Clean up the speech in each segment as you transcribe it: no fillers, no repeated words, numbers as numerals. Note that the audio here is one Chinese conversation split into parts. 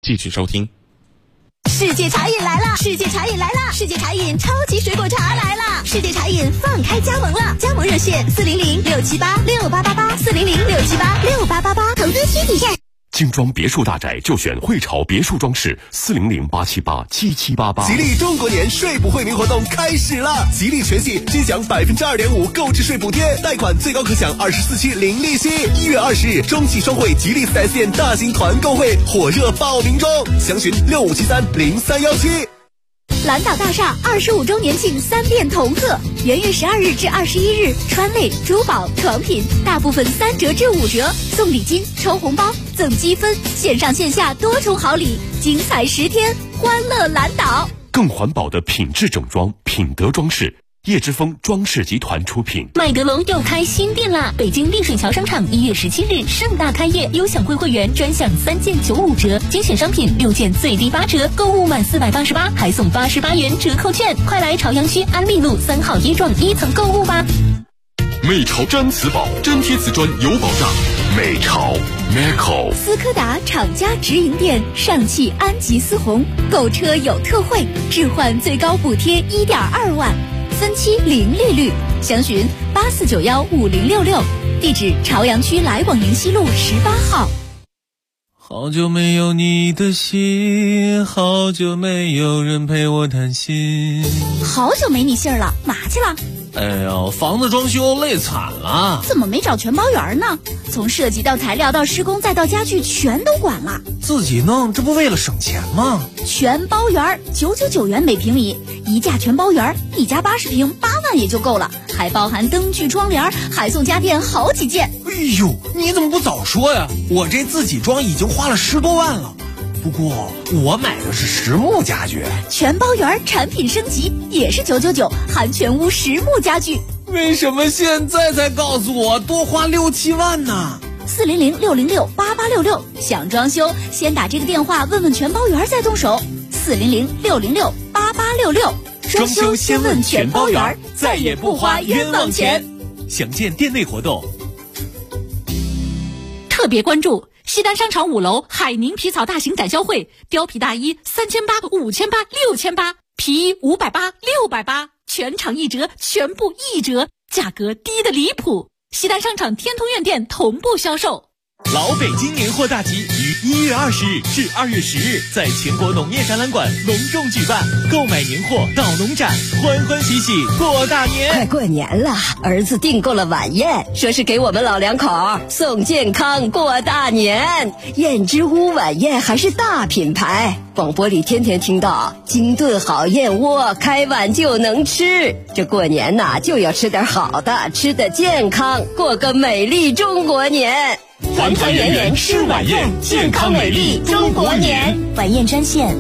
继续收听。 世界茶饮来了！世界茶饮来了！世界茶饮超级水果茶来了！世界茶饮放开加盟了，加盟热线400-678-6888，400-678-6888，投资需体验。 精装别墅大宅就选汇潮别墅装饰，400-878-7788。 吉利中国年税不惠民活动开始了，吉利全系均享2.5%购置税补贴，贷款最高可享24期零利息。1月20日，中汽双汇吉利 4S 店大型团购会火热报名中，详询65730317。 蓝岛大厦25周年庆3变同贺，元月12日至21日，川类、珠宝、床品大部分3折至5折，送礼金、抽红包、赠积分，线上线下多重好礼，精彩10天，欢乐蓝岛。 更环保的品质整装，品德装饰，叶之峰装饰集团出品。 麦德龙又开新店啦！北京丽水桥商场1月17日盛大开业，优享会员专享3件95折，精选商品6件最低8折，购物满488还送88元折扣券，快来朝阳区安利路3号一幢1层购物吧！ 美潮毡瓷宝，粘贴瓷砖有保障。美潮 Meco 斯柯达厂家直营店上汽安吉思宏，购车有特惠，置换最高补贴1.2万，分期零利率，详询84915066，地址朝阳区来往营西路18号。 好久没有你的信，好久没有人陪我谈心。 好久没你信儿了，哪去了？ 哎呦，房子装修累惨了。 怎么没找全包员呢？从设计到材料到施工再到家具全都管了。 自己弄，这不为了省钱吗？ 全包员999元每平米，一价全包员，一家80平8万也就够了，还包含灯具窗帘，还送家电好几件。 哎呦，你怎么不早说呀？我这自己装已经花了10多万了。不过我买的是实木家具， 全包圆产品升级也是999，含全屋实木家具。 为什么现在才告诉我多花6、7万呢 ？400-606-8866，想装修先打这个电话问问全包圆再动手。400-606-8866， 装修先问全包圆，再也不花冤枉钱。详见店内活动。 特别关注西单商场5楼海宁皮草大型展销会，貂皮大衣3800、5800、6800，皮衣580、680，全场1折，全部1折，价格低得离谱。西单商场天通苑店同步销售。 老北京年货大集于1月20日至2月10日在全国农业展览馆隆重举办，购买年货到农展，欢欢喜喜过大年。 快过年了，儿子订购了晚宴，说是给我们老两口送健康过大年。燕之屋晚宴还是大品牌，广播里天天听到精炖好燕窝，开碗就能吃。这过年呐，就要吃点好的，吃得健康，过个美丽中国年。 团团圆圆吃晚宴，健康美丽中国年。 晚宴专线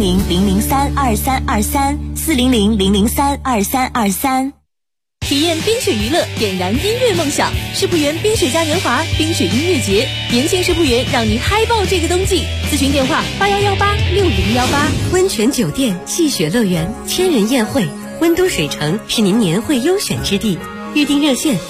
400-003-2323，400-003-2323。 体验冰雪娱乐，点燃音乐梦想。世博园冰雪嘉年华冰雪音乐节，年轻世博园让你嗨爆这个冬季。咨询电话81186018。 温泉酒店、戏雪乐园、千人宴会，温都水城是您年会优选之地。预订热线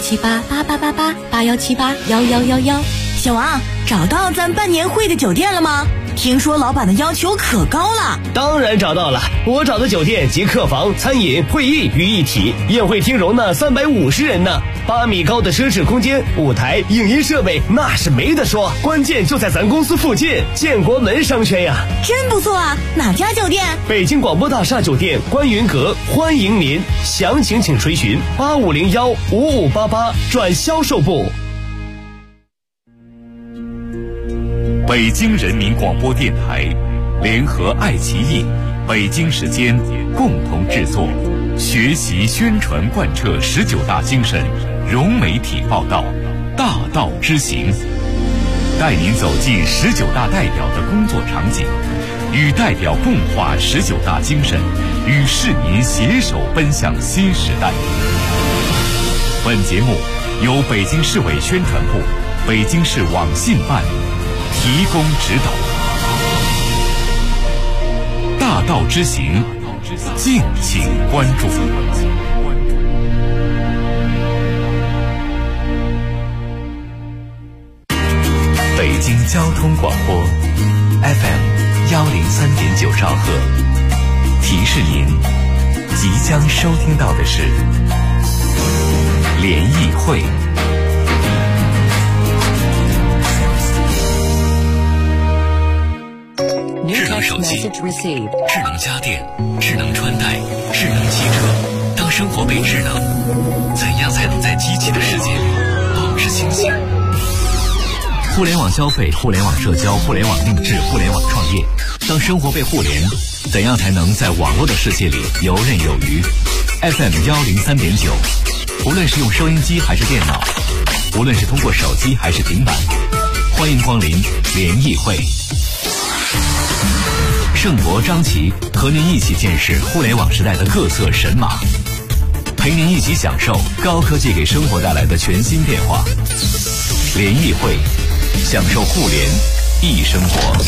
81788888，81781111。 小王，找到咱办年会的酒店了吗？听说老板的要求可高了。 当然找到了，我找的酒店集客房、餐饮、会议于一体，宴会厅容纳350人呢，8米高的奢侈空间，舞台、影音设备那是没得说，关键就在咱公司附近，建国门商圈呀。 真不错啊，哪家酒店？ 北京广播大厦酒店观云阁，欢迎您，详情请垂询85015588转销售部。 北京人民广播电台联合爱奇艺、北京时间共同制作，学习宣传贯彻19大精神，融媒体报道，大道之行，带您走进19大代表的工作场景，与代表共话19大精神，与市民携手奔向新时代。本节目由北京市委宣传部、北京市网信办提供指导。大道之行，敬请关注。北京交通广播 FM 103.9兆赫。提示您，即将收听到的是联谊会。智能手机、智能家电、智能穿戴、智能汽车。当生活被智能，怎样才能在机器的世界里保持清醒？互联网消费、互联网社交、互联网定制、互联网创业。当生活被互联，怎样才能在网络的世界里游刃有余？ FM 103.9，无论是用收音机还是电脑，无论是通过手机还是平板，欢迎光临联谊会。盛博、张琪和您一起见识互联网时代的各色神马，陪您一起享受高科技给生活带来的全新变化。联谊会，享受互联易生活。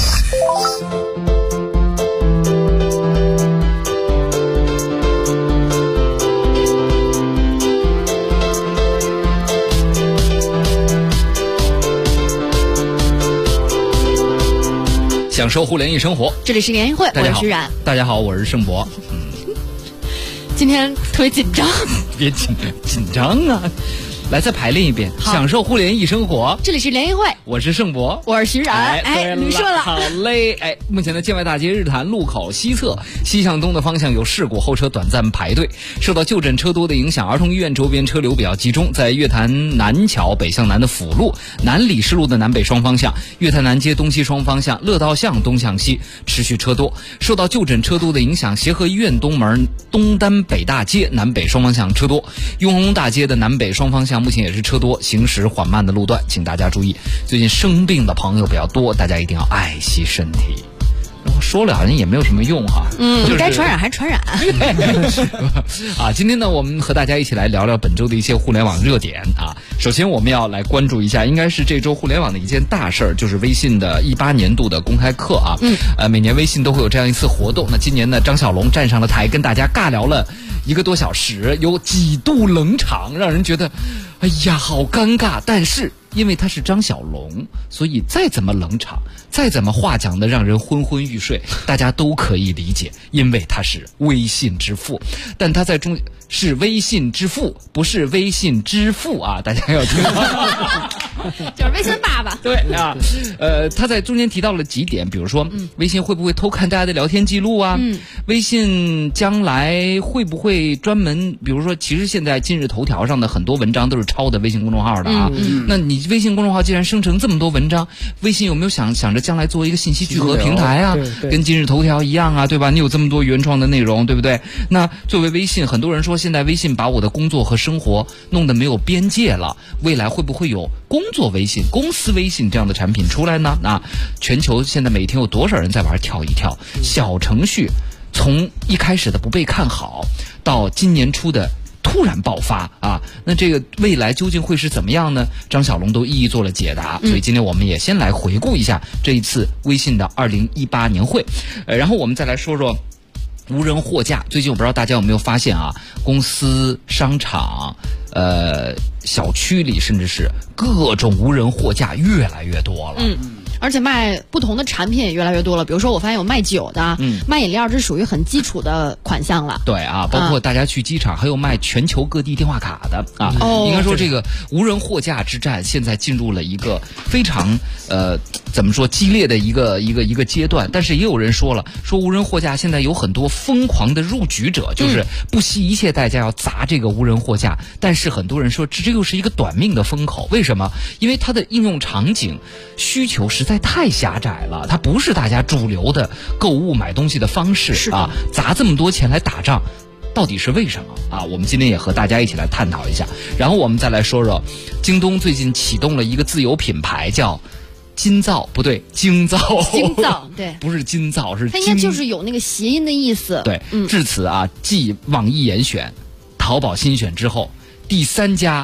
享受互联易生活， 这里是联谊会，我是徐冉。 大家好，我是盛博。 今天特别紧张， 别紧张啊！来，再排练一遍，享受互联易生活。 这里是联谊会， 我是盛博， 我是徐冉。你说了， 好嘞。目前的建外大街日坛路口西侧西向东的方向有事故，后车短暂排队。受到就诊车多的影响，儿童医院周边车流比较集中，在月坛南桥北向南的辅路、南礼士路的南北双方向、月坛南街东西双方向、乐道巷东向西持续车多。受到就诊车多的影响，协和医院东门东单北大街南北双方向车多，雍和宫大街的南北双方向目前也是车多，行驶缓慢的路段，请大家注意。最近生病的朋友比较多，大家一定要爱惜身体。说了好像也没有什么用哈， 该传染还传染啊！今天呢，我们和大家一起来聊聊本周的一些互联网热点啊。首先，我们要来关注一下，应该是这周互联网的一件大事儿，就是微信的18年度的公开课啊。每年微信都会有这样一次活动。那今年呢，张小龙站上了台，跟大家尬聊了1个多小时，有几度冷场，让人觉得，哎呀，好尴尬。但是因为他是张小龙，所以再怎么冷场，再怎么话讲的让人昏昏欲睡，大家都可以理解，因为他是微信之父。但他在中是微信之父，不是微信之父啊！大家要听到， 就是微信爸爸。 对啊，他在中间提到了几点，比如说，微信会不会偷看大家的聊天记录啊？微信将来会不会专门，比如说，其实现在今日头条上的很多文章都是抄的微信公众号的啊。那你微信公众号既然生成这么多文章，微信有没有想着将来做一个信息聚合平台啊？跟今日头条一样啊，对吧？你有这么多原创的内容，对不对？那作为微信，很多人说现在微信把我的工作和生活弄得没有边界了，未来会不会有工作微信、公司微信这样的产品出来呢？那全球现在每天有多少人在玩跳一跳？小程序从一开始的不被看好，到今年初的突然爆发啊，那这个未来究竟会是怎么样呢？张小龙都一一做了解答，所以今天我们也先来回顾一下这一次微信的2018年会，然后我们再来说说无人货架。最近我不知道大家有没有发现啊，公司、商场、小区里，甚至是各种无人货架越来越多了。 而且卖不同的产品也越来越多了，比如说我发现有卖酒的，卖饮料，这属于很基础的款项了。对啊，包括大家去机场，还有卖全球各地电话卡的啊。应该说这个无人货架之战现在进入了一个非常怎么说激烈的一个阶段。但是也有人说了，说无人货架现在有很多疯狂的入局者，就是不惜一切代价要砸这个无人货架。但是很多人说这又是一个短命的风口，为什么？因为它的应用场景需求实在太狭窄了，它不是大家主流的购物买东西的方式啊！砸这么多钱来打仗，到底是为什么啊？我们今天也和大家一起来探讨一下。然后我们再来说说，京东最近启动了一个自有品牌，叫金造，不对，京造， 京造，对， 不是金造，是它应该就是有那个谐音的意思。 对，至此啊，继网易严选、淘宝新选之后，第3家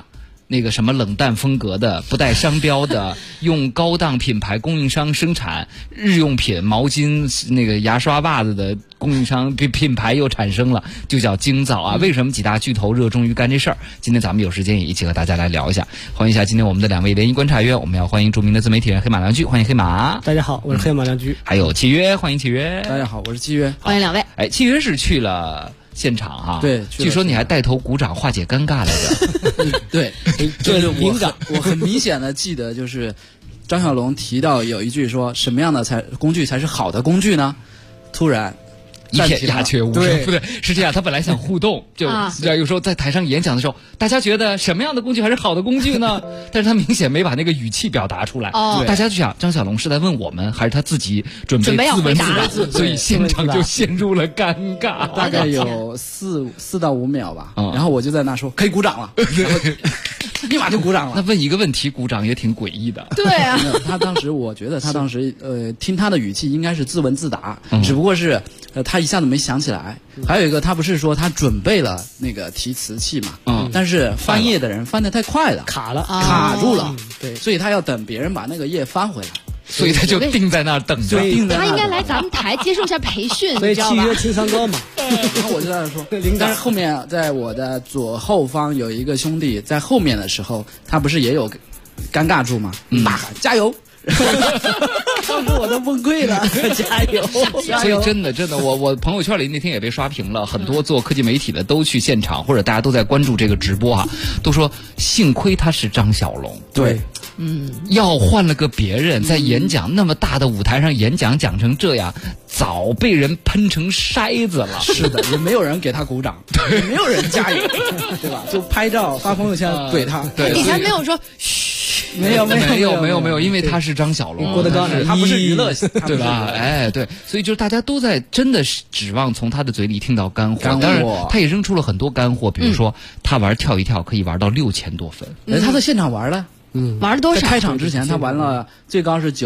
那个什么冷淡风格的、不带商标的、用高档品牌供应商生产日用品、毛巾、那个牙刷、袜子的供应商品牌又产生了，就叫京造啊。为什么几大巨头热衷于干这事儿？今天咱们有时间也一起和大家来聊一下。欢迎一下今天我们的2位联谊观察员，我们要欢迎著名的自媒体人黑马良驹，欢迎黑马。 大家好，我是黑马良驹。 还有契约，欢迎契约。 大家好，我是契约。 欢迎2位。 哎，契约是去了现场哈， 对， 据说你还带头鼓掌化解尴尬来着。 对，就是我很明显的记得，就是张小龙提到有一句说什么样的工具才是好的工具呢？突然一片鸦雀无声。 对， 不对，是这样，他本来想互动，就有时候在台上演讲的时候，大家觉得什么样的工具还是好的工具呢？但是他明显没把那个语气表达出来。大家就想张小龙是在问我们，还是他自己准备自问自答？所以现场就陷入了尴尬。 大概有4到5秒吧，然后我就在那说可以鼓掌了，立马就鼓掌了。 那问一个问题鼓掌也挺诡异的。 对啊， 他当时我觉得他当时听他的语气应该是自问自答，只不过是他一下子没想起来。还有一个，他不是说他准备了那个提词器嘛，但是翻页的人翻得太快了，卡住了，对，所以他要等别人把那个页翻回来。 所以他就定在那儿等着。 他应该来咱们台接受一下培训， 所以契约情商高嘛。 然后我就在那说，但是后面在我的左后方有一个兄弟在后面的时候，他不是也有尴尬住吗？大喊加油！当时我都崩溃了，加油！ 所以真的，我朋友圈里那天也被刷屏了，很多做科技媒体的都去现场，或者大家都在关注这个直播啊，都说幸亏他是张小龙。 对。 要换了个别人，在演讲那么大的舞台上演讲讲成这样，早被人喷成筛子了。 是的，也没有人给他鼓掌，也没有人加油，对吧？就拍照发朋友圈怼他。 对， 底下没有说嘘， 没有， 因为他是张小龙， 郭德纲，他不是娱乐， 对吧？哎，对，所以就是大家都在真的是指望从他的嘴里听到干货。当然，他也扔出了很多干货，比如说他玩跳一跳可以玩到6000多分， 他在现场玩了。 玩了多少？ 在开场之前，他玩了最高是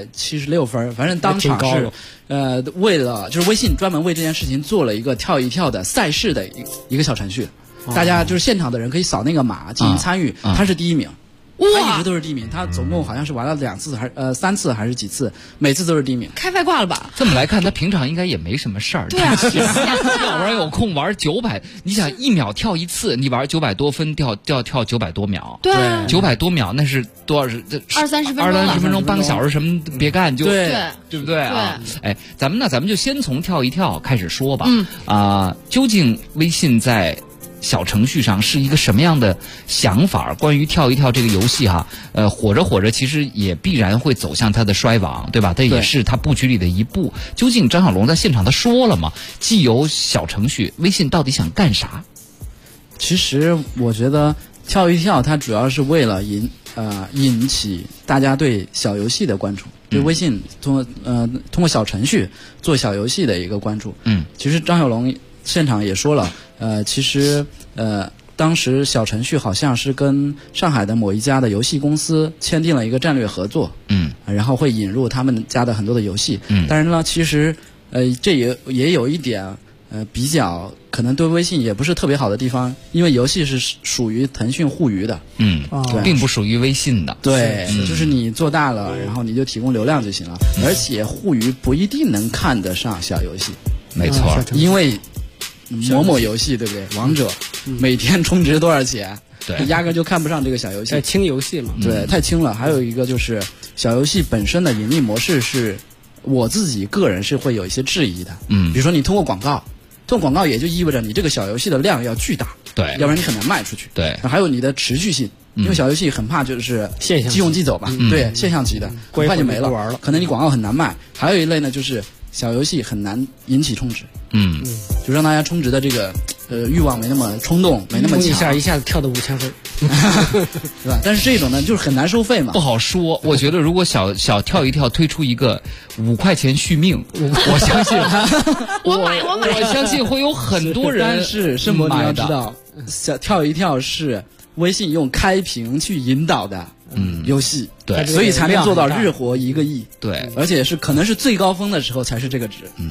976分，反正当场是，为了就是微信专门为这件事情做了一个跳一跳的赛事的一个小程序，大家就是现场的人可以扫那个码进行参与，他是第1名。他一直都是第1名，他总共好像是玩了2次3次还是几次，每次都是第1名， 开外挂了吧？ 这么来看，他平常应该也没什么事儿。 对啊， 要不然有空玩900，你想1秒跳1次，你玩900多分，跳900多秒。 对 ，900多秒那是多少？20-30分钟，半个小时什么别干就对不对啊？哎，咱们就先从跳一跳开始说吧。究竟微信在小程序上是一个什么样的想法？关于跳一跳这个游戏哈，火着其实也必然会走向它的衰亡，对吧？它也是它布局里的一步。究竟张小龙在现场他说了吗？既有小程序，微信到底想干啥？ 其实我觉得跳一跳它主要是为了引起大家对小游戏的关注，对微信通过小程序做小游戏的一个关注。其实张小龙现场也说了，其实当时小程序好像是跟上海的某一家的游戏公司签订了一个战略合作，然后会引入他们家的很多的游戏。但是呢，其实这也有一点比较可能对微信也不是特别好的地方，因为游戏是属于腾讯互娱的， 并不属于微信的。 对，就是你做大了，然后你就提供流量就行了，而且互娱不一定能看得上小游戏。 没错， 因为某某游戏对不对？王者每天充值多少钱？ 对， 压根就看不上这个小游戏。 太轻游戏嘛。 对，太轻了。还有一个就是小游戏本身的盈利模式是，我自己个人是会有一些质疑的。比如说你通过广告也就意味着你这个小游戏的量要巨大， 对， 要不然你很难卖出去。 对， 还有你的持续性，因为小游戏很怕就是即用即走嘛，对，现象级的，很快就没了，可能你广告很难卖。还有一类呢，就是小游戏很难引起充值，就让大家充值的这个欲望没那么冲动，没那么强， 一下子跳到5000分， 对吧？但是这种呢，就是很难收费嘛， 不好说。我觉得如果小跳一跳推出一个5块钱续命，我相信我相信会有很多人。 但是盛博你要知道，小跳一跳是微信用开屏去引导的游戏， 对， 所以才能做到日活1个亿， 对， 而且是可能是最高峰的时候才是这个值，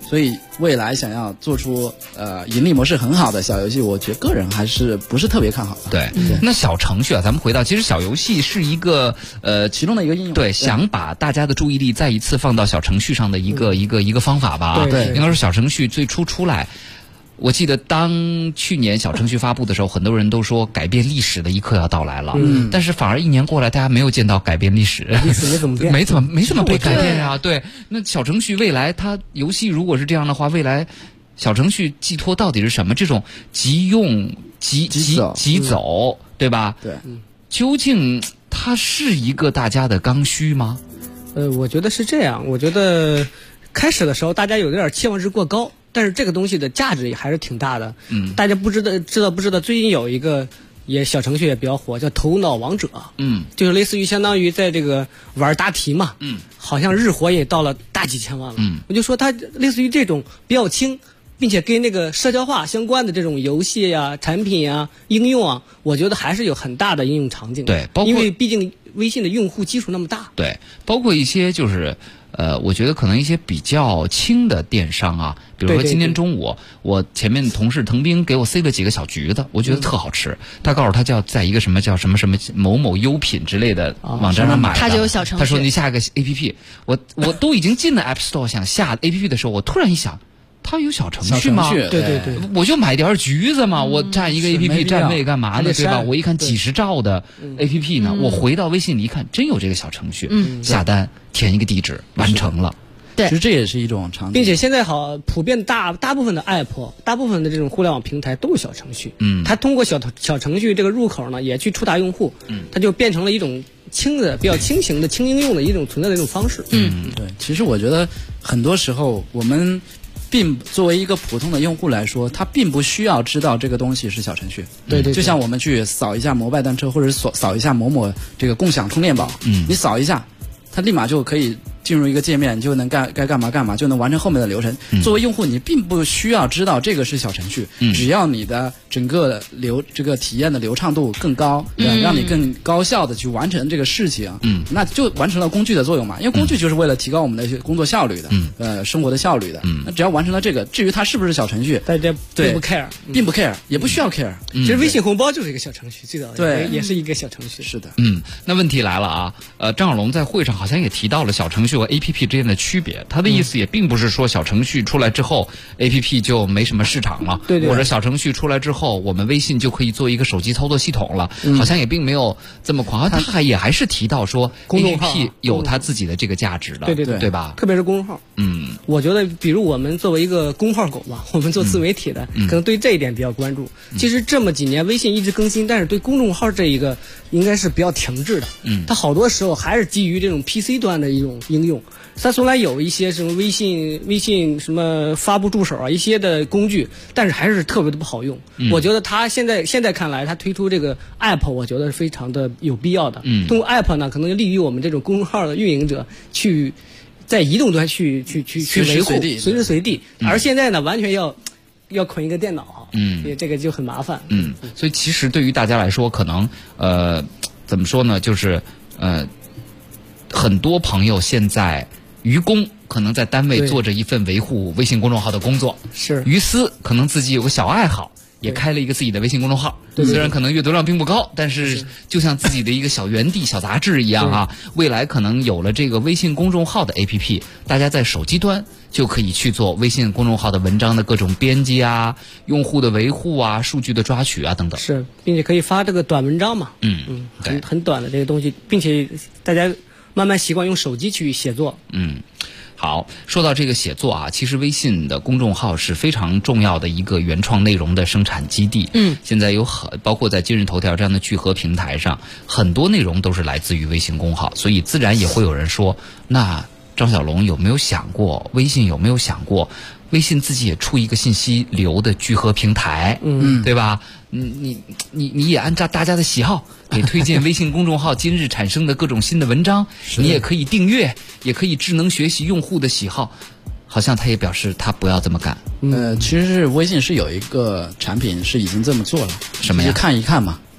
所以未来想要做出盈利模式很好的小游戏，我觉得个人还是不是特别看好的。 对，那小程序啊，咱们回到，其实小游戏是一个其中的一个应用， 对，想把大家的注意力再一次放到小程序上的一个方法吧。 对， 应该说小程序最初出来。我记得当去年小程序发布的时候，很多人都说改变历史的一刻要到来了，但是反而一年过来，大家没有见到改变历史， 历史没怎么变， 没怎么被改变啊。对，那小程序未来它游戏如果是这样的话，未来小程序寄托到底是什么？这种即用即走，对吧？ 对， 究竟它是一个大家的刚需吗？ 我觉得是这样。我觉得开始的时候大家有点期望值过高。但是这个东西的价值也还是挺大的。大家不知道，最近有一个小程序也比较火，叫头脑王者。就是类似于相当于在这个玩答题嘛。好像日活也到了大几千万了。我就说它类似于这种比较轻，并且跟那个社交化相关的这种游戏呀、产品啊、应用啊，我觉得还是有很大的应用场景的。 对，包括因为毕竟微信的用户基础那么大。 对，包括一些就是。我觉得可能一些比较轻的电商啊，比如说今天中午我前面同事滕兵给我塞了几个小橘子，我觉得特好吃。他告诉他在一个什么叫什么某某优品之类的网站上买的， 他就有小程序。 他说你下个 APP， 我都已经进了 App Store 想下 APP 的时候，我突然一想。它有小程序吗？ 对， 我就买点橘子嘛，我占一个 APP 占位干嘛呢？对吧？我一看几十兆的 APP 呢，我回到微信里一看，真有这个小程序，下单填一个地址完成了。 对，其实这也是一种场景， 并且现在普遍大部分的 App， 大部分的这种互联网平台都有小程序。它通过小程序这个入口呢，也去触达用户，它就变成了一种比较轻型的轻应用的一种存在的一种方式。 对，其实我觉得很多时候我们。作为一个普通的用户来说，他并不需要知道这个东西是小程序。 对， 就像我们去扫一下摩拜单车，或者扫一下某某这个共享充电宝，你扫一下，它立马就可以进入一个界面，就能该干嘛，就能完成后面的流程。作为用户，你并不需要知道这个是小程序，只要你的整个这个体验的流畅度更高，让你更高效的去完成这个事情，那就完成了工具的作用嘛。因为工具就是为了提高我们的工作效率的，生活的效率的。那只要完成了这个，至于它是不是小程序， 大家并不 care， 也不需要 care。 其实微信红包就是一个小程序，最早对也是一个小程序。 是的， 那问题来了啊，张小龙在会上好像也提到了小程序和 APP 之间的区别，他的意思也并不是说小程序出来之后 APP 就没什么市场了， 对， 或者小程序出来之后我们微信就可以做一个手机操作系统了，好像也并没有这么狂。他还是提到说 APP 有它自己的这个价值的，对吧？ 特别是公众号。我觉得比如我们作为一个公号狗吧，我们做自媒体的，可能对这一点比较关注。其实这么几年微信一直更新，但是对公众号这一个应该是比较停滞的。它好多时候还是基于这种 PC 端的一种应用。它虽然有一些什么微信什么发布助手啊一些的工具，但是还是特别的不好用。我觉得它现在看来，它推出这个 App， 我觉得是非常的有必要的。通过 App 呢，可能利于我们这种公众号的运营者去在移动端去维护，随时随地。而现在呢，完全要捆一个电脑，这个就很麻烦。 所以其实对于大家来说，可能怎么说呢，就是很多朋友现在于公可能在单位做着一份维护微信公众号的工作， 是于私可能自己有个小爱好，也开了一个自己的微信公众号。虽然可能阅读量并不高，但是就像自己的一个小园地、小杂志一样啊。未来可能有了这个微信公众号的 APP， 大家在手机端就可以去做微信公众号的文章的各种编辑啊、用户的维护啊、数据的抓取啊等等。 是，并且可以发这个短文章嘛。很短的这个东西，并且大家慢慢习惯用手机去写作。 好，说到这个写作啊，其实微信的公众号是非常重要的一个原创内容的生产基地。现在包括在今日头条这样的聚合平台上，很多内容都是来自于微信公号，所以自然也会有人说，那张小龙有没有想过，微信有没有想过，微信自己也出一个信息流的聚合平台，对吧？你也按照大家的喜好给推荐微信公众号今日产生的各种新的文章，你也可以订阅，也可以智能学习用户的喜好。好像他也表示他不要这么干。 其实是微信是有一个产品是已经这么做了， 什么呀？ 看一看嘛。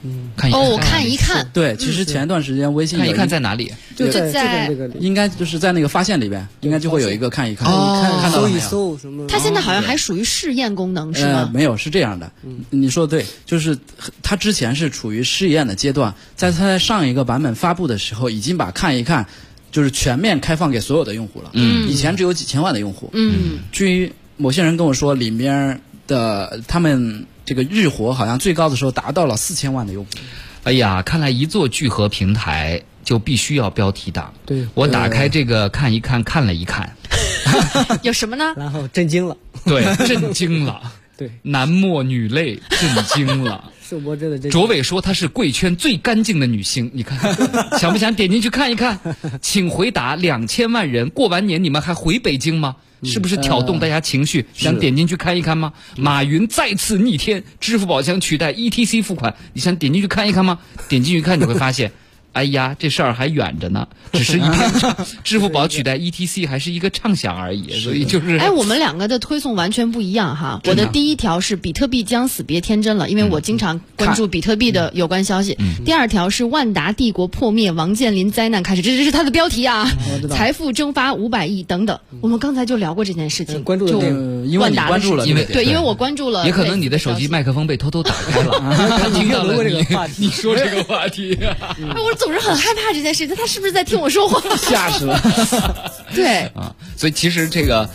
看一看。 对，其实前一段时间微信看一看在哪里？ 就在这个里，应该就是在那个发现里边，应该就会有一个看一看。看到了没有？ 搜一搜什么？ 它现在好像还属于试验功能是吗？ 没有，是这样的。你说的对，就是它之前是处于试验的阶段，在它在上一个版本发布的时候，已经把看一看就是全面开放给所有的用户了。以前只有几千万的用户。据某些人跟我说，里面的他们这个日活好像最高的时候达到了4000万的用户。 哎呀，看来一做聚合平台就必须要标题党。 对， 我打开这个看一看，看了一看， 有什么呢？ 然后震惊了。 对，震惊了。 对， 男默女泪，震惊了。 是我真的震惊。 卓伟说她是贵圈最干净的女星，你看想不想点进去看一看？请回答，2000万人过完年你们还回北京吗？是不是挑动大家情绪？想点进去看一看吗？马云再次逆天，支付宝将取代 ETC 付款，你想点进去看一看吗？点进去看你会发现，哎呀，这事儿还远着呢，只是一篇支付宝取代 ETC 还是一个畅想而已，所以就是。 哎，我们两个的推送完全不一样哈。我的第一条是比特币将死别天真了，因为我经常关注比特币的有关消息。第二条是万达帝国破灭，王健林灾难开始，这是它的标题啊。财富蒸发500亿等等。我们刚才就聊过这件事情， 关注就因为你关注了， 因为因为我关注了， 也可能你的手机麦克风被偷偷打开了，他听到了你说这个话题。 我总是很害怕这件事情，他是不是在听我说话？ 吓死了。 对啊，所以其实这个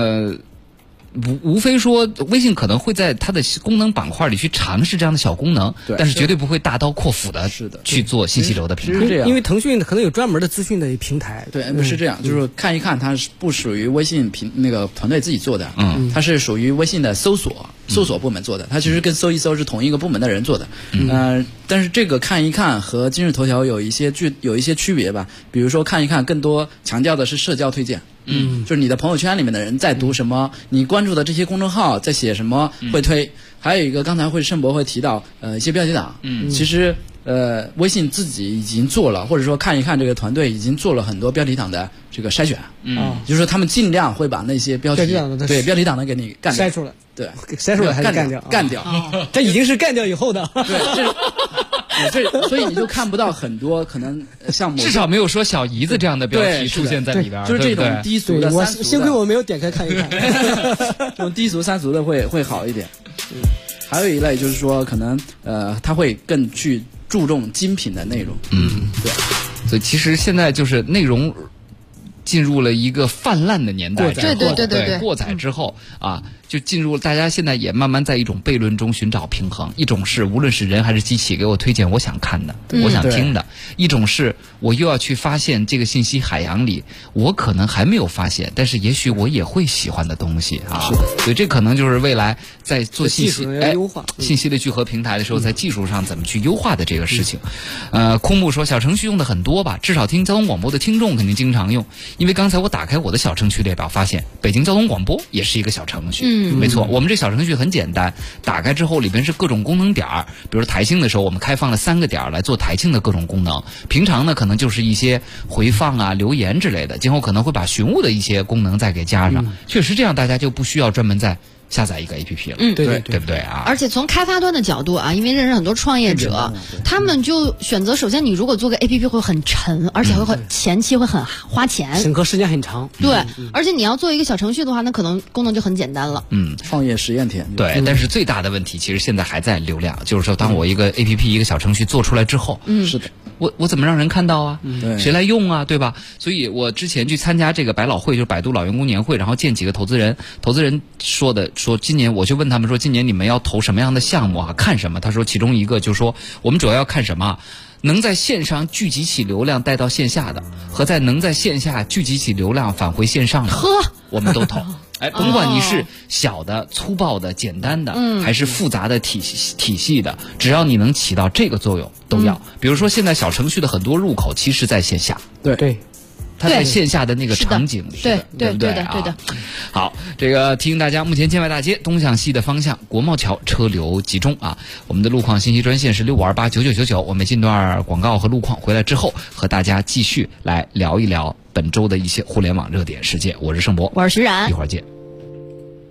无非说微信可能会在它的功能板块里去尝试这样的小功能，但是绝对不会大刀阔斧的去做信息流的平台。 这样， 因为腾讯可能有专门的资讯的平台。 对，不是这样，就是看一看，它是不属于微信那个团队自己做的，它是属于微信的搜索部门做的，它其实跟搜一搜是同一个部门的人做的。但是这个看一看和今日头条有一些区别吧，比如说看一看更多强调的是社交推荐。就是你的朋友圈里面的人在读什么，你关注的这些公众号在写什么会推。还有一个刚才盛博会提到一些标题党，其实微信自己已经做了，或者说看一看这个团队已经做了很多标题党的这个筛选。就是说他们尽量会把那些标题党的给你干掉， 筛出来。 对， 筛出来还是干掉？这已经是干掉以后的。 对，所以你就看不到很多可能项目， 至少没有说小姨子这样的标题出现在里边， 就是这种低俗的、 三俗的。幸亏我没有点开看一看， 这种低俗三俗的会好一点。还有一类就是说，可能他会更去注重精品的内容。对。 所以其实现在就是内容进入了一个泛滥的年代， 对， 过载之后啊，就进入大家现在也慢慢在一种悖论中寻找平衡。一种是无论是人还是机器给我推荐我想看的、我想听的；一种是我又要去发现这个信息海洋里我可能还没有发现，但是也许我也会喜欢的东西啊。所以这可能就是未来在做信息的聚合平台的时候，在技术上怎么去优化的这个事情。空木说小程序用的很多吧，至少听交通广播的听众肯定经常用。因为刚才我打开我的小程序列表，发现北京交通广播也是一个小程序。没错，我们这小程序很简单，打开之后里边是各种功能点儿，比如台庆的时候我们开放了3个点来做台庆的各种功能。平常呢可能就是一些回放啊、留言之类的，今后可能会把询务的一些功能再给加上。确实这样大家就不需要专门再下载一个 APP 了。对不对啊？ 而且从开发端的角度啊，因为认识很多创业者，他们就选择，首先你如果做个 APP 会很沉，而且前期会很花钱， 审核时间很长。 对，而且你要做一个小程序的话，那可能功能就很简单了。 创业实验田。 对，但是最大的问题其实现在还在流量，就是说当我一个 APP 一个小程序做出来之后， 是的， 我怎么让人看到啊？谁来用啊？对吧？所以我之前去参加这个百老汇，就是百度老员工年会，然后见几个投资人说今年我就问他们说，今年你们要投什么样的项目啊？看什么？他说其中一个就是说我们主要要看什么？能在线上聚集起流量带到线下的，和能在线下聚集起流量返回线上的，我们都投。甭管你是小的、粗暴的、简单的，还是复杂的体系的，只要你能起到这个作用，都要。比如说现在小程序的很多入口其实在线下。 对。 它在线下的那个场景里，对的。好，这个提醒大家，目前建外大街东向西的方向，国贸桥车流集中啊。我们的路况信息专线是65289999。我们进段广告和路况回来之后，和大家继续来聊一聊本周的一些互联网热点事件。我是盛博， 我是徐冉， 一会儿见。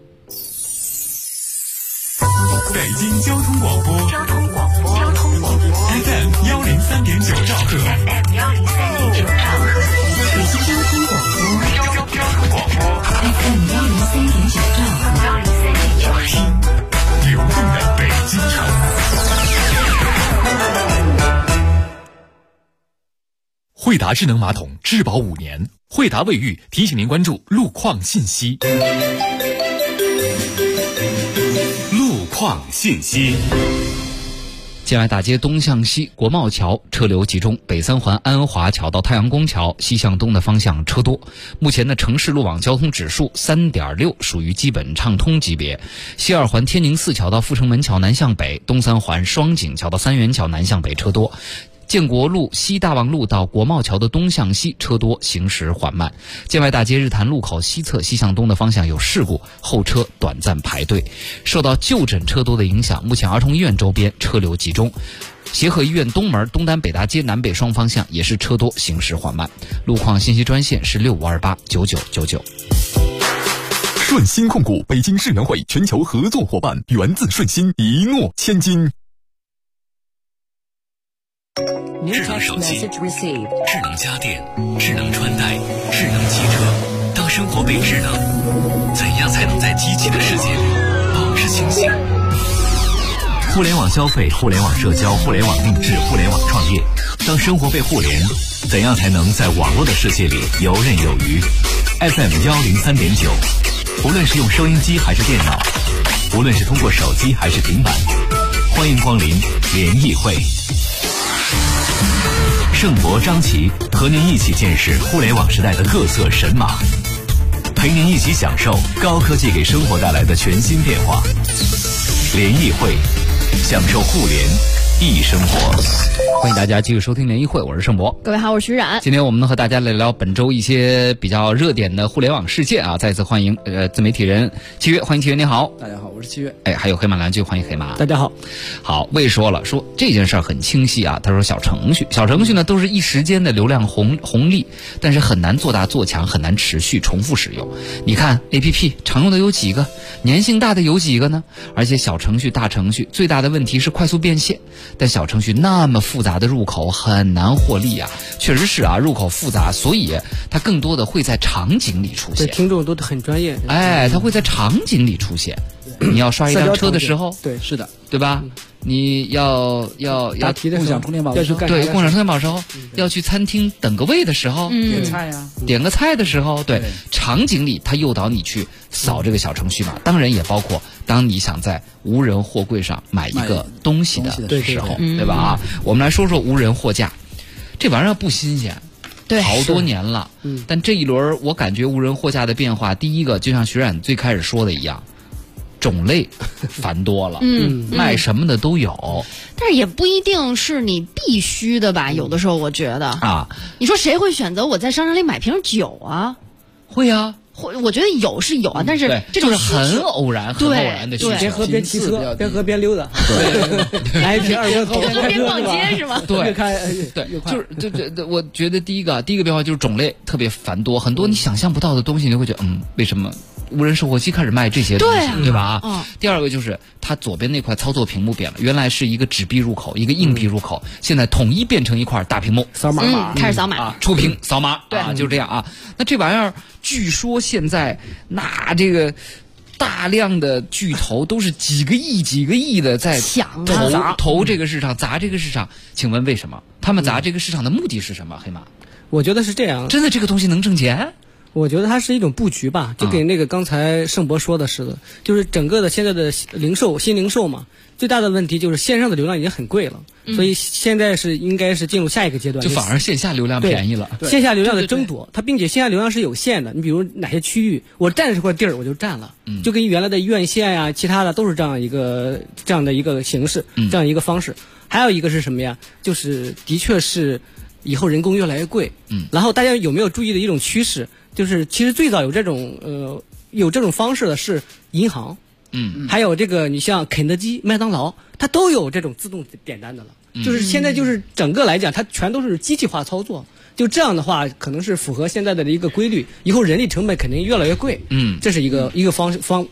北京交通广播。 FM 103.9兆赫。 FM 103.9兆赫。北京交通广播。FM 103.9兆赫。103.9赫。 流动的北京城。惠达智能马桶质保5年，惠达卫浴提醒您关注路况信息。 路况信息。 建外大街东向西国贸桥车流集中，北三环安华桥到太阳宫桥西向东的方向车多。目前的城市路网交通指数 3.6， 属于基本畅通级别。西二环天宁寺桥到阜成门桥南向北，东三环双井桥到三元桥南向北车多。建国路西大望路到国贸桥的东向西车多，行驶缓慢。建外大街日坛路口西侧西向东的方向有事故，后车短暂排队。受到就诊车多的影响，目前儿童医院周边车流集中。协和医院东门东单北大街南北双方向也是车多，行驶缓慢。路况信息专线是65289999。 顺鑫控股北京世园会全球合作伙伴，源自顺鑫，一诺千金。 智能手机、智能家电、智能穿戴、智能汽车，当生活被智能，怎样才能在机器的世界里保持清醒？互联网消费、互联网社交、互联网定制、互联网创业，当生活被互联，怎样才能在网络的世界里游刃有余？ FM 103.9，无论是用收音机还是电脑，无论是通过手机还是平板，欢迎光临联谊会。盛博、张琪和您一起见识互联网时代的各色神马，陪您一起享受高科技给生活带来的全新变化。联谊会，享受互联易生活。 欢迎大家继续收听联谊会，我是盛博。 各位好，我是徐冉。 今天我们呢和大家来聊本周一些比较热点的互联网事件啊。再次欢迎自媒体人七月，欢迎七月，你好。 大家好，我是七月。 还有黑马蓝剧，欢迎黑马。 大家好。 好，魏说了，说这件事儿很清晰啊。他说小程序呢都是一时间的流量红利，但是很难做大做强，很难持续重复使用。你看 APP 常用的有几个，粘性大的有几个呢？而且小程序、大程序最大的问题是快速变现，但小程序那么复杂的入口很难获利啊。确实是啊，入口复杂，所以它更多的会在场景里出现。 对，听众都很专业。 它会在场景里出现。你要刷一辆车的时候， 对， 是的， 对吧？你要答题的时候， 共享充电宝的时候， 对，共享充电宝的时候，要去餐厅等个位的时候， 点菜呀， 点个菜的时候，对，场景里它诱导你去扫这个小程序码。当然也包括当你想在无人货柜上买一个东西的时候，对吧？啊，我们来说说无人货架，这玩意儿不新鲜。 对， 好多年了。但这一轮我感觉无人货架的变化，第一个就像徐冉最开始说的一样，种类繁多了，卖什么的都有。 但是也不一定是你必须的吧？有的时候我觉得啊，你说谁会选择我在商场里买瓶酒啊？ 会啊。 我觉得有是有啊，但是这种就是很偶然的需求。 边喝边骑车，边喝边溜达，来一瓶二锅头， 边喝边逛街是吗？ 对，就是这，我觉得第一个变化就是种类特别繁多，很多你想象不到的东西，你会觉得为什么无人售货机开始卖这些东西，对吧？第二个就是它左边那块操作屏幕变了，原来是一个纸币入口，一个硬币入口，现在统一变成一块大屏幕， 扫码， 开始扫码， 触屏扫码，对，就这样啊。那这玩意儿据说现在那这个大量的巨头都是几个亿的在抢投这个市场，砸这个市场。请问为什么？他们砸这个市场的目的是什么？黑马， 我觉得是这样， 真的这个东西能挣钱？ 我觉得它是一种布局吧，就跟那个刚才盛博说的似的，就是整个的现在的新零售嘛，最大的问题就是线上的流量已经很贵了，所以现在应该是进入下一个阶段， 就反而线下流量便宜了。 线下流量的争夺，它并且线下流量是有限的。你比如哪些区域，我占这块地儿我就占了，就跟原来的院线呀、其他的都是这样的一个形式，这样一个方式。还有一个是什么呀？就是的确是以后人工越来越贵，然后大家有没有注意的一种趋势？就是其实最早有这种方式的是银行，还有这个你像肯德基、麦当劳，它都有这种自动点单的了。就是现在就是整个来讲，它全都是机器化操作。就这样的话，可能是符合现在的一个规律，以后人力成本肯定越来越贵。这是一个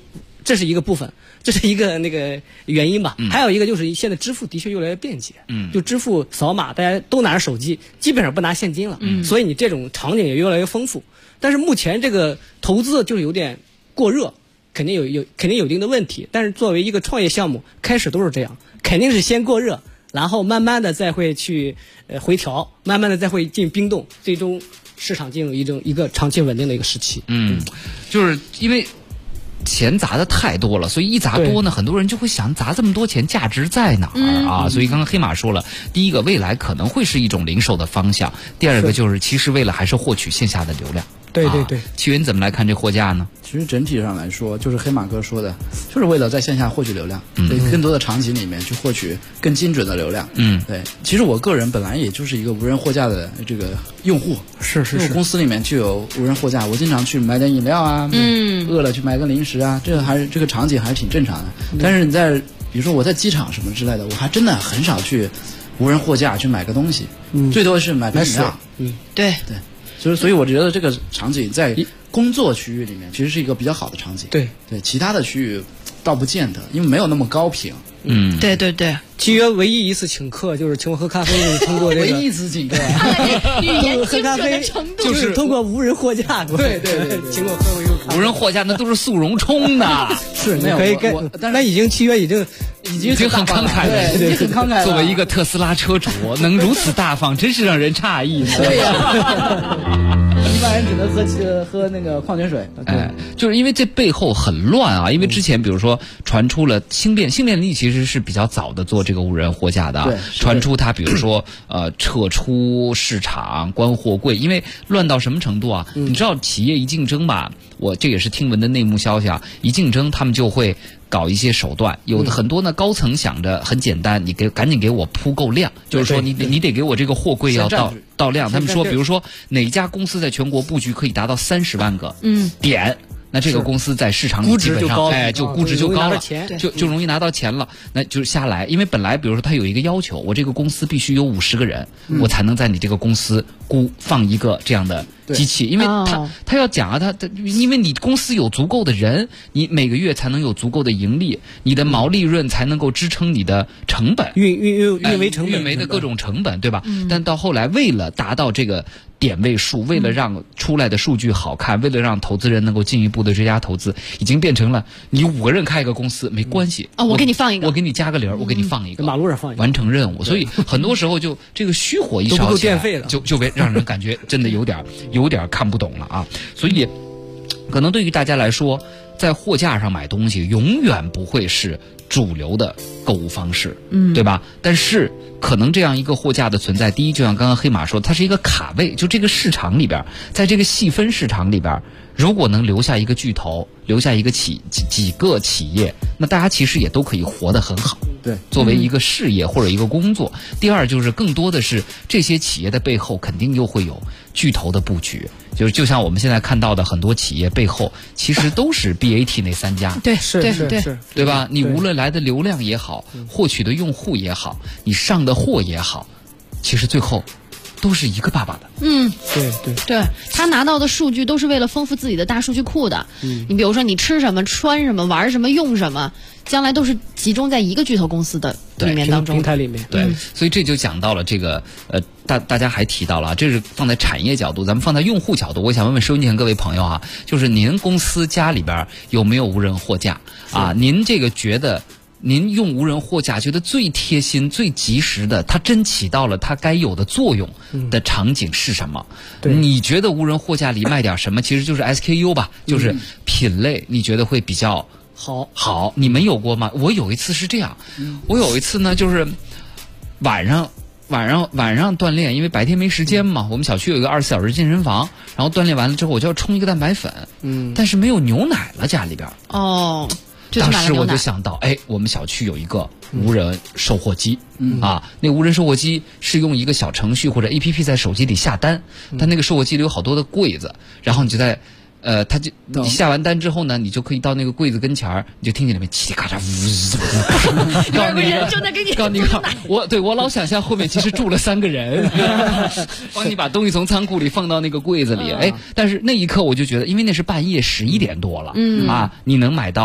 这是一个部分，这是一个那个原因吧。还有一个就是现在支付的确越来越便捷，就支付扫码，大家都拿着手机，基本上不拿现金了，所以你这种场景也越来越丰富。但是目前这个投资就是有点过热，肯定有一定的问题。但是作为一个创业项目，开始都是这样，肯定是先过热，然后慢慢的再会去回调，慢慢的再会进冰冻，最终市场进入一个长期稳定的一个时期。 就是因为钱砸的太多了，所以一砸多呢，很多人就会想砸这么多钱价值在哪儿啊？所以刚刚黑马说了，第一个未来可能会是一种零售的方向，第二个就是其实为了还是获取线下的流量。 对对对， 齐云怎么来看这货架呢？ 其实整体上来说，就是黑马哥说的，就是为了在线下获取流量，对更多的场景里面去获取更精准的流量。对。其实我个人本来也就是一个无人货架的这个用户， 是。 我公司里面就有无人货架，我经常去买点饮料啊，饿了去买个零食啊，这个场景还是挺正常的。但是你在比如说我在机场什么之类的，我还真的很少去无人货架去买个东西，最多是买瓶饮料。 对。 所以我觉得这个场景在工作区域里面其实是一个比较好的场景。对，其他的区域倒不见得，因为没有那么高频。 对。 契约唯一一次请客就是请我喝咖啡，就是通过这个唯一一次请客， 语言喝咖啡就是通过无人货架。对，请我喝一个咖啡。 无人货架那都是速溶冲的， 是没有可以但是契约已经很慷慨了， 对，很慷慨。 作为一个特斯拉车主，能如此大方，真是让人诧异。 对呀。一般人只能喝那个矿泉水。 就是因为这背后很乱啊，因为之前比如说传出了星便利其实是比较早的做这个无人货架的，传出它比如说撤出市场关货柜，因为乱到什么程度啊？你知道企业一竞争吧，我这也是听闻的内幕消息啊，一竞争他们就会搞一些手段，有的很多呢高层想着很简单，你赶紧给我铺够量，就是说你得给我这个货柜要到量。他们说比如说哪家公司在全国布局可以达到30万个点，那这个公司在市场里基本上就估值就高了，就容易拿到钱了，那就是下来。因为本来比如说他有一个要求，我这个公司必须有50个人，我才能在你这个公司放一个这样的机器，因为他要讲啊，因为你公司有足够的人，你每个月才能有足够的盈利，你的毛利润才能够支撑你的成本， 运维成本， 运维的各种成本，对吧？但到后来为了达到这个点位数，为了让出来的数据好看，为了让投资人能够进一步的追加投资，已经变成了你5个人开一个公司没关系啊， 我给你放一个， 我给你加个零，我给你放一个， 马路上放一个， 完成任务。所以很多时候就这个虚火一烧起来，就让人感觉真的有点看不懂了啊。所以可能对于大家来说，在货架上买东西永远不会是主流的购物方式，对吧？但是可能这样一个货架的存在，第一就像刚刚黑马说，它是一个卡位，就这个市场里边，在这个细分市场里边，如果能留下一个巨头，留下一个几个企业，那大家其实也都可以活得很好。 对， 作为一个事业或者一个工作。第二就是更多的是这些企业的背后肯定又会有巨头的布局，就像我们现在看到的很多企业背后其实都是 BAT 那3家。 对， 对吧？你无论来的流量也好，获取的用户也好，你上的货也好，其实最后都是一个爸爸的。 对， 他拿到的数据都是为了丰富自己的大数据库的。你比如说你吃什么、穿什么、玩什么、用什么，将来都是集中在一个巨头公司的里面当中， 平台里面。 对，所以这就讲到了这个大家还提到了，这是放在产业角度，咱们放在用户角度，我想问问收音机前各位朋友啊，就是您公司家里边有没有无人货架啊？您这个觉得您用无人货架觉得最贴心、最及时的，它真起到了它该有的作用的场景是什么？你觉得无人货架里卖点什么？其实就是 SKU 吧，就是品类，你觉得会比较好？你们有过吗？我有一次是这样，我有一次呢，就是晚上锻炼，因为白天没时间嘛。我们小区有一个24小时健身房，然后锻炼完了之后，我就要冲一个蛋白粉，但是没有牛奶了，家里边。当时我就想到，我们小区有一个无人售货机，那无人售货机是用一个小程序或者 APP 在手机里下单，但那个售货机里有好多的柜子，然后你就在。你下完单之后呢，你就可以到那个柜子跟前儿，你就听见里面嘁哩咔嚓， 有个人正在给你告诉你看，我老想象后面其实住了3个人，帮你把东西从仓库里放到那个柜子里。但是那一刻我就觉得，因为那是半夜11点多了，你能买到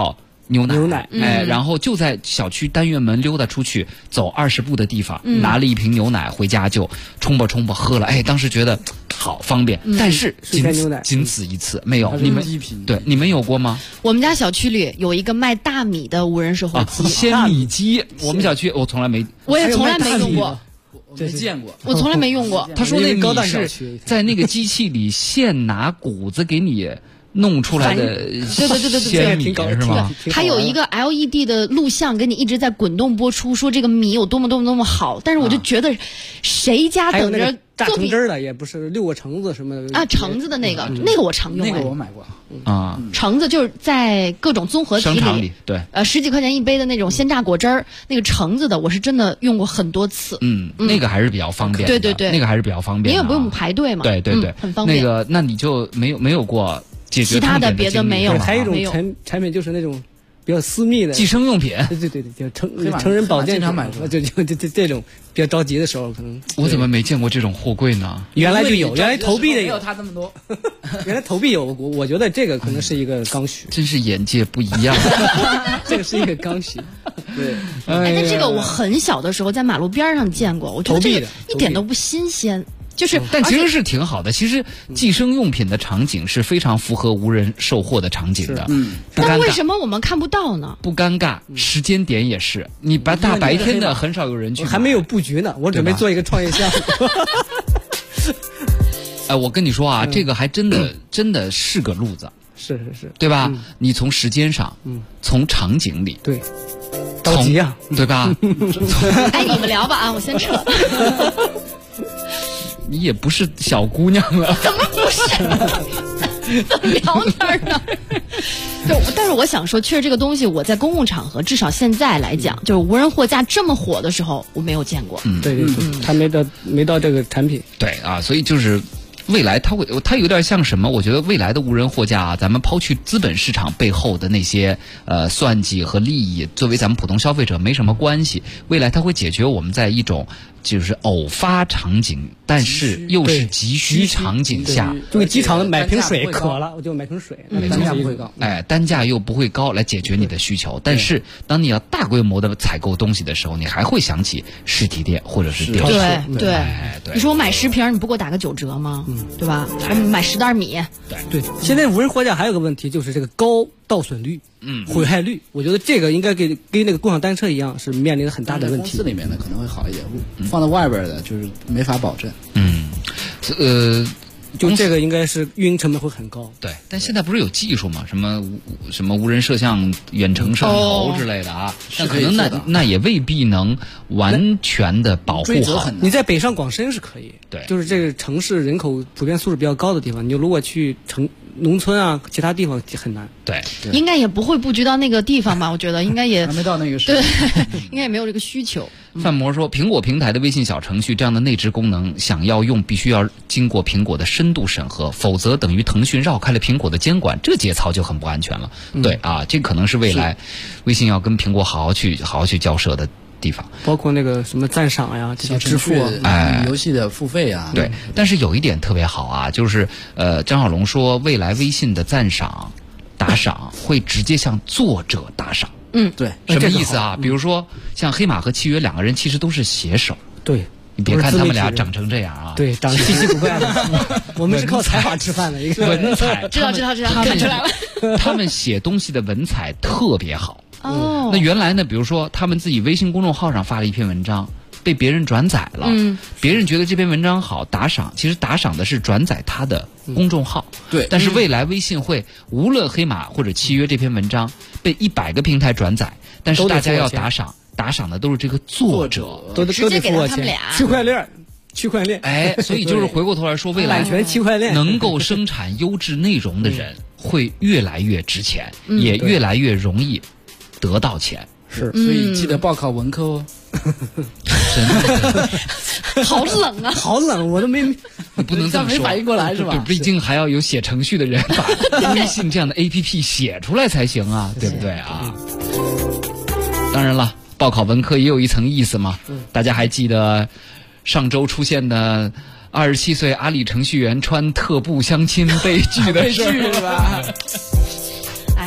牛奶， 牛奶哎，然后就在小区单元门溜达出去，走20步的地方，拿了一瓶牛奶回家就冲吧喝了，哎，当时觉得好方便，但是仅此一次，没有。你们对你们有过吗？ 我们家小区里有一个卖大米的无人售货机， 鲜米机。我们小区我从来没， 我也从来没用过。 我没见过， 我从来没用过。 他说那米是在那个机器里现拿谷子给你弄出来的鲜米是吗？ 还有一个 LED 的录像给你一直在滚动播出，说这个米有多么好。但是我就觉得，谁家等着榨橙汁的也不是6个橙子什么的啊？橙子的那个我常用， 那个我买过啊。 橙子就是在各种综合体里， 对 ，10几块钱一杯的那种鲜榨果汁儿，那个橙子的我是真的用过很多次。 那个还是比较方便的。 对， 那个还是比较方便的。 你也不用排队嘛。 对， 很方便。 那个，那你就没有过解决其他的别的没有。 还有一种产品就是那种比较私密的计生用品。 对，就成人保健经常买过， 就这种比较着急的时候可能。 我怎么没见过这种货柜呢？ 原来就有，原来投币的没有它这么多。 原来投币有，我觉得这个可能是一个刚需。 真是眼界不一样。 这个是一个刚需。对。 但这个我很小的时候在马路边上见过，我觉得这个一点都不新鲜。 但其实是挺好的。其实计生用品的场景是非常符合无人售货的场景的。 但为什么我们看不到呢？ 不尴尬，时间点也是。你大白天的很少有人去。 还没有布局呢，我准备做一个创业项目。 哎，我跟你说啊，这个还真的是个路子。 是， 对吧？你从时间上，从场景里， 对，着急啊， 对吧？ 哎，你们聊吧啊，我先撤。 你也不是小姑娘了， 怎么不是？怎么聊哪儿呢？但是我想说，确实这个东西我在公共场合，至少现在来讲，就是无人货架这么火的时候，我没有见过。 对，还没到这个产品。 对啊，所以就是未来它有点像什么？我觉得未来的无人货架啊，咱们抛去资本市场背后的那些算计和利益，作为咱们普通消费者没什么关系。未来它会解决我们在一种就是偶发场景，但是又是急需场景下， 这个机场买瓶水渴了，我就买瓶水， 单价不会高， 哎，单价又不会高，来解决你的需求。但是当你要大规模的采购东西的时候，你还会想起实体店或者是电视。 对，你说我买10瓶，你不给我打个9折吗？对吧？我买10袋米。 对，现在无人货架还有个问题，就是这个高盗损率。毁害率，我觉得这个应该跟那个共享单车一样，是面临很大的问题。 公司里面的可能会好一点，放到外边的就是没法保证。 就这个应该是运营成本会很高。 对，但现在不是有技术嘛？什么无人摄像、远程摄像头之类的啊？但可能那也未必能完全的保护好。 你在北上广深是可以， 对， 就是这个城市人口普遍素质比较高的地方，你如果去农村啊，其他地方很难。 对， 应该也不会布局到那个地方吧？我觉得应该也还没到那个时候， 对，应该也没有这个需求。 范魔说，苹果平台的微信小程序这样的内置功能，想要用必须要经过苹果的深度审核，否则等于腾讯绕开了苹果的监管，这节操就很不安全了。对啊，这可能是未来微信要跟苹果好好去交涉的地方， 包括那个什么赞赏呀，这些支付啊，游戏的付费啊。 对，但是有一点特别好啊，就是张小龙说，未来微信的赞赏打赏会直接向作者打赏。 对， 什么意思啊？比如说像黑马和契约2个人其实都是写手。 对， 你别看他们俩长成这样啊， 对，长得稀奇古怪的。我们是靠才华吃饭的，一个文采， 知道，看出来了。 他们写东西的文采特别好。那原来呢，比如说他们自己微信公众号上发了一篇文章，被别人转载了，别人觉得这篇文章好，打赏，其实打赏的是转载他的公众号。 对， 但是未来微信会无论黑马或者契约这篇文章被100个平台转载，但是大家要打赏，打赏的都是这个作者， 都得付我钱。区块链， 哎，所以就是回过头来说，未来版权区块链能够生产优质内容的人会越来越值钱，也越来越容易得到钱。 是， 所以记得报考文科哦。 真的， 好冷啊！ 好冷，我都没， 你不能这么说， 没反应过来是吧？ 毕竟还要有写程序的人把微信这样的 APP 写出来才行啊，对不对啊？当然了，报考文科也有一层意思嘛。大家还记得上周出现的27岁阿里程序员穿特步相亲被拒的事吧？ 哎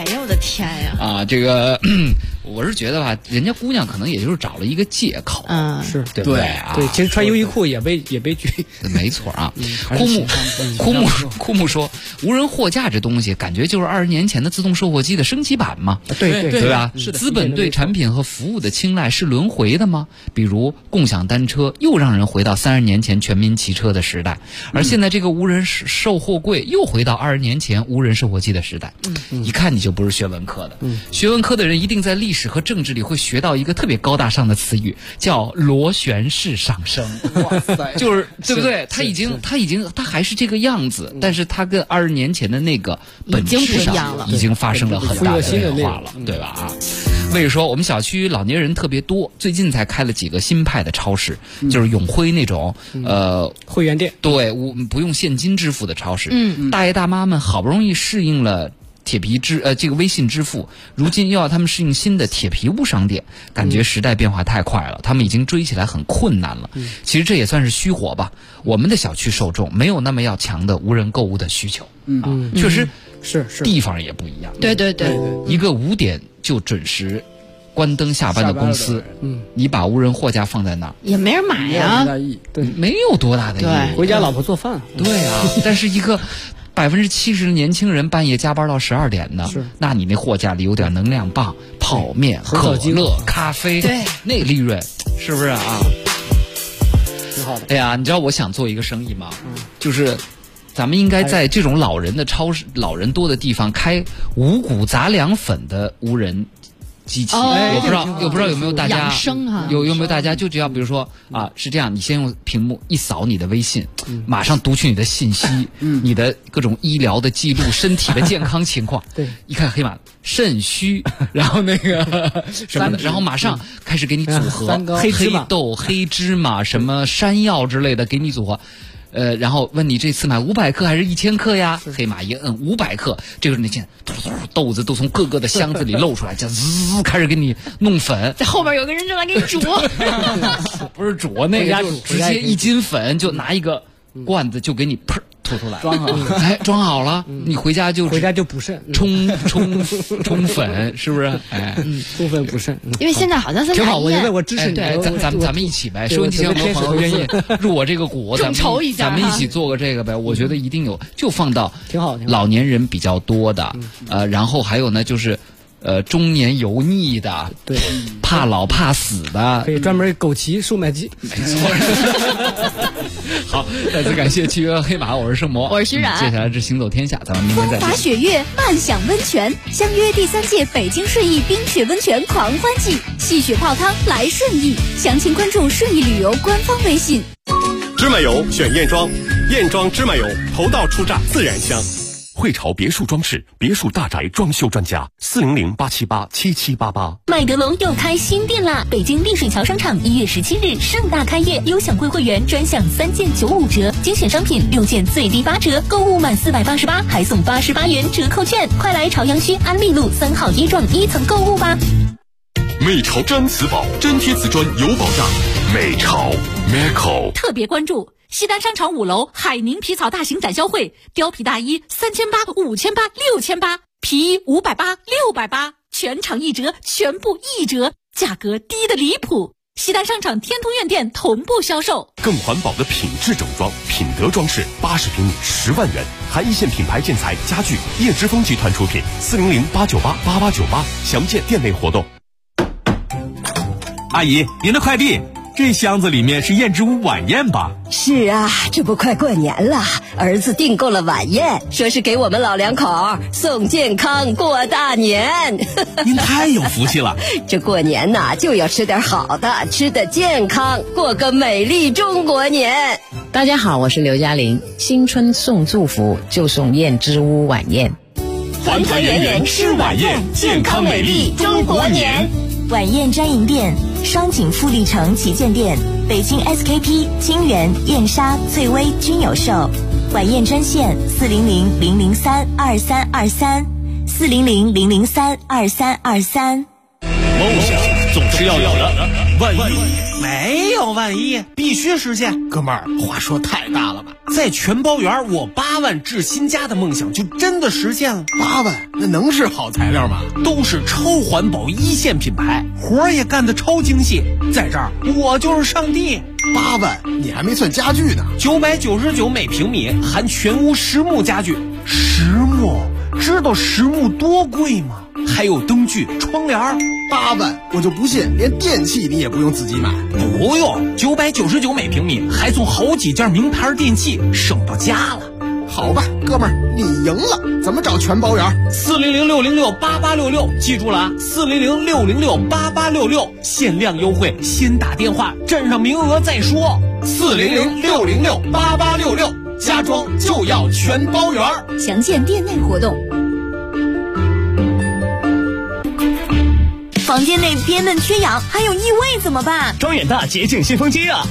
哎呦我的天呀！ 啊，这个我是觉得吧，人家姑娘可能也就是找了一个借口， 是对不对啊？ 对，其实穿优衣库也被拒， 没错啊。枯木说，无人货架这东西，感觉就是20年前的自动售货机的升级版嘛，对吧？ 是的。 资本对产品和服务的青睐是轮回的吗？比如共享单车又让人回到30年前全民骑车的时代，而现在这个无人售货柜又回到20年前无人售货机的时代。一看你就不是学文科的，学文科的人一定在历史和政治里会学到一个特别高大上的词语，叫螺旋式上升。哇塞，就是对不对？他还是这个样子，但是他跟20年前的那个本质上已经发生了很大的变化了，对吧？啊，为什么说我们小区老年人特别多？最近才开了几个新派的超市，就是永辉那种会员店， 对，不用现金支付的超市。大爷大妈们好不容易适应了这个微信支付，如今又要他们适应新的铁皮屋商店，感觉时代变化太快了，他们已经追起来很困难了。其实这也算是虚火吧。我们的小区受众没有那么要强的无人购物的需求，确实是地方也不一样。 对， 一个5点就准时关灯下班的公司，你把无人货架放在那儿也没人买呀， 对， 没有多大的意义。 回家老婆做饭， 对啊，但是一个70%的年轻人半夜加班到12点的，那你那货架里有点能量棒、泡面、可乐、咖啡，对，那利润是不是啊？ 挺好的。 哎呀，你知道我想做一个生意吗？就是咱们应该在这种老人的超市、老人多的地方开五谷杂粮粉的无人机器。我不知道有没有大家有没有大家就只要比如说啊，是这样，你先用屏幕一扫你的微信，马上读取你的信息，你的各种医疗的记录、身体的健康情况。 对， 一看黑马肾虚，然后那个什么的，然后马上开始给你组合黑豆、黑芝麻、什么山药之类的给你组合。然后问你这次买500克还是1000克呀？黑马一摁500克，这个那些豆子都从各个的箱子里露出来，就滋开始给你弄粉。 在后边有个人正在给你煮， 不是煮那个，就直接1斤粉就拿一个罐子就给你噗吐出来，装好了，你回家就补肾， 冲粉，是不是？哎， 充分补肾。 因为现在好像是挺好，我觉得我支持你。 对，咱们一起呗，收音机前有没有朋友愿意入我这个股？咱们一起做个这个呗。我觉得一定有，就放到挺好， 老年人比较多的，然后还有呢就是。中年油腻的， 对， 怕老怕死的， 可以专门枸杞售卖机， 没错。好，再次感谢契约黑马，我是盛魔， 我是徐冉。 接下来是行走天下，咱们明天再见。 风华雪月，漫享温泉，相约第3届北京顺义冰雪温泉狂欢季，戏雪泡汤来顺义，详情关注顺义旅游官方微信。 芝麻油选燕庄，燕庄芝麻油，头道出榨自然香。 汇潮别墅装饰，别墅大宅装修专家，400-878-7788。 麦德龙又开新店啦！北京丽水桥商场1月17日盛大开业，优享会员专享3件95折，精选商品6件最低8折，购物满488还送88元折扣券，快来朝阳区安利路3号椰庄1层购物吧！ 美潮粘瓷宝，粘贴瓷砖有保障。美潮 Meco 特别关注。西单商场5楼海宁皮草大型展销会，貂皮大衣3800、5800、6800，皮衣580、680，全场1折，全部1折，价格低得离谱。西单商场天通苑店同步销售。 更环保的品质整装，品德装饰，80平米10万元，含一线品牌建材家具，叶之峰集团出品，400-898-8898，详见店内活动。 阿姨，您的快递。这箱子里面是燕之屋晚宴吧？ 是啊，这不快过年了，儿子订购了晚宴，说是给我们老两口送健康过大年。 您太有福气了。 这过年呐，就要吃点好的，吃得健康，过个美丽中国年。 大家好，我是刘嘉玲，新春送祝福就送燕之屋晚宴， 团团圆圆吃晚宴，健康美丽中国年。 晚宴专营店：双井富力城旗舰店、北京 SKP、金源、燕莎、醉薇均有售。晚宴专线400-003-2323，400-003-2323。 梦想总是要有的，万一没有万一，必须实现。哥们儿，话说太大了吧？ 在全包园我8万置新家的梦想就真的实现了。 8万，那能是好材料吗？ 都是超环保一线品牌，活儿也干得超精细，在这儿我就是上帝。 8万，你还没算家具呢。 999每平米，含全屋实木家具。实木，知道实木多贵吗？还有灯具、窗帘。 8万，我就不信连电器你也不用自己买。 不用，999每平米，还送好几件名牌电器，省到家了。 好吧，哥们儿，你赢了。怎么找全包园 ？400-606-8866，记住了啊，400-606-8866，限量优惠，先打电话，占上名额再说。 400-606-8866，家装就要全包园。 详见店内活动。 房间内憋闷缺氧，还有异味怎么办？ 庄远大洁净新风机啊！